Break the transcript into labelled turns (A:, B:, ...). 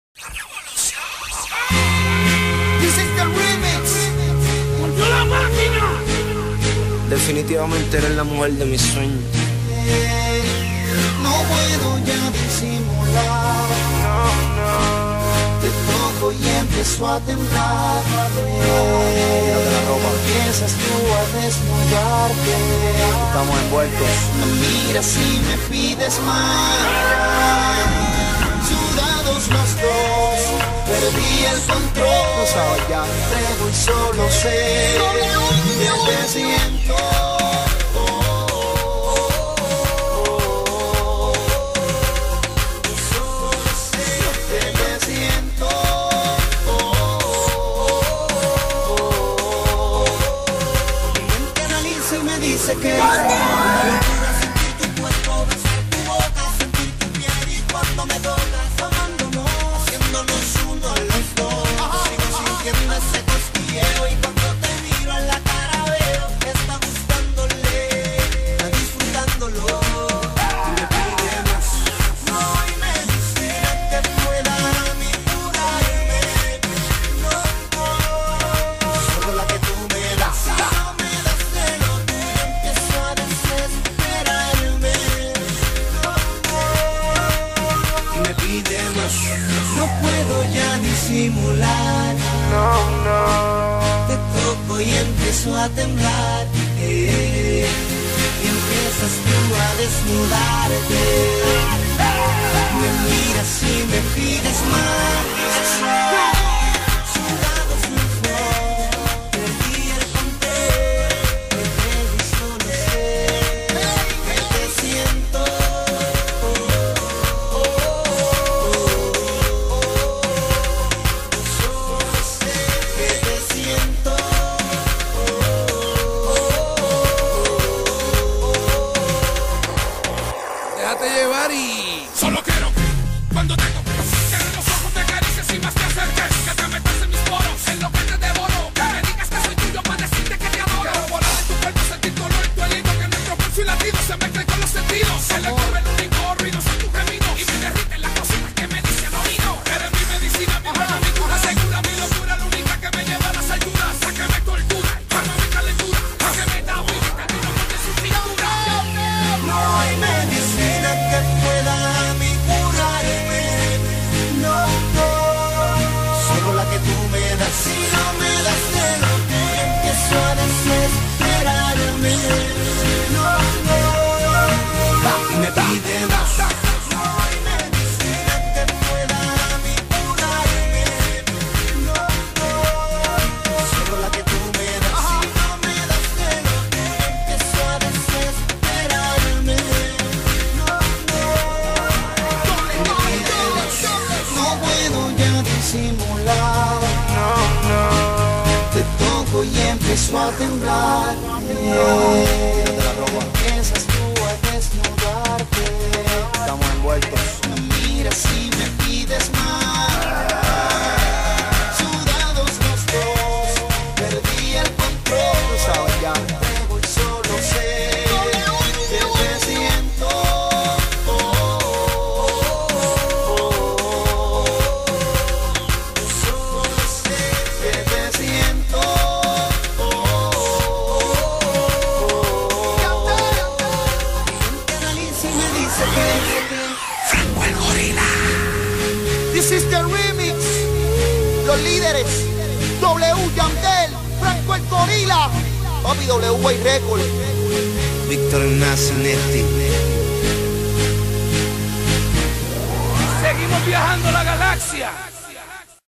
A: This is the remix. ¡Volvió la máquina!
B: Definitivamente eres la mujer de mis sueños.
A: No puedo ya disimular. Te toco y empiezo a temblar.
B: Quítate la ropa.
A: Empiezas tú a desnudarte.
B: Estamos envueltos.
A: Me miras y me pides más. Sudados los dos, perdí el control.
B: Tú sabes ya.
A: Entrego y solo sé que te siento. Dice que sentir tu cuerpo, besar tu boca, sentir tu piel y cuando me tocas, amándonos, haciéndonos uno a los dos. Sigo sintiendo ese cosquilleo y cuando te miro en la cara veo que está gustándole, está disfrutándolo. Y me pide más, no, y me dice que pueda a mí curarme. No, solo la que tú me das. No puedo ya disimular. Te toco y empiezo a temblar. Y empiezas tú a desnudarte. Me miras y me pides más. Sudados los dos, perdí el control. Me pego y solo sé que te siento.
C: Déjate llevar y... Solo quiero que cuando te toques, cierres los ojos, te acaricies y más te acerques. Que te metas en mis poros, en lo que te devoro. Que me digas que soy tuyo para decirte que te adoro. Quiero volar en tu cuerpo, sentir dolor en tu aliento. Que nuestro pulso y latido se mezclen con los sentidos. Se le corre el único ruido, son tus gemidos. Y me derriten las cositas que me dicen oído. Eres mi medicina, mi buena, mi cura. Segura, mi locura, la única que me lleva a las ayudas. A que me tortura, calma mi calentura. A que me da y mi camino con su cintura.
A: No hay medicina que pueda a mí curarme. No, solo la que tú me das. Si no me das de lo que empiezo a desesperarme. No, y me pide más. No hay medicina que pueda a mí curarme. No, solo la que tú me das. Si no me das de lo que empiezo a desesperarme. No puedo ya disimular. Te toco y empiezo a temblar. Empiezas tú a desnudarte.
B: Estamos envueltos.
A: Me miras y me pides más. Sudados los dos, perdí el control.
B: Tú sabes ya.
A: Entrego y solo sé que te siento.
C: Franco el gorila.
A: This is the remix. Los líderes W Yandel, Franco el gorila, papi W Record.
B: Víctor Ignacio Netti.
C: Seguimos viajando la galaxia.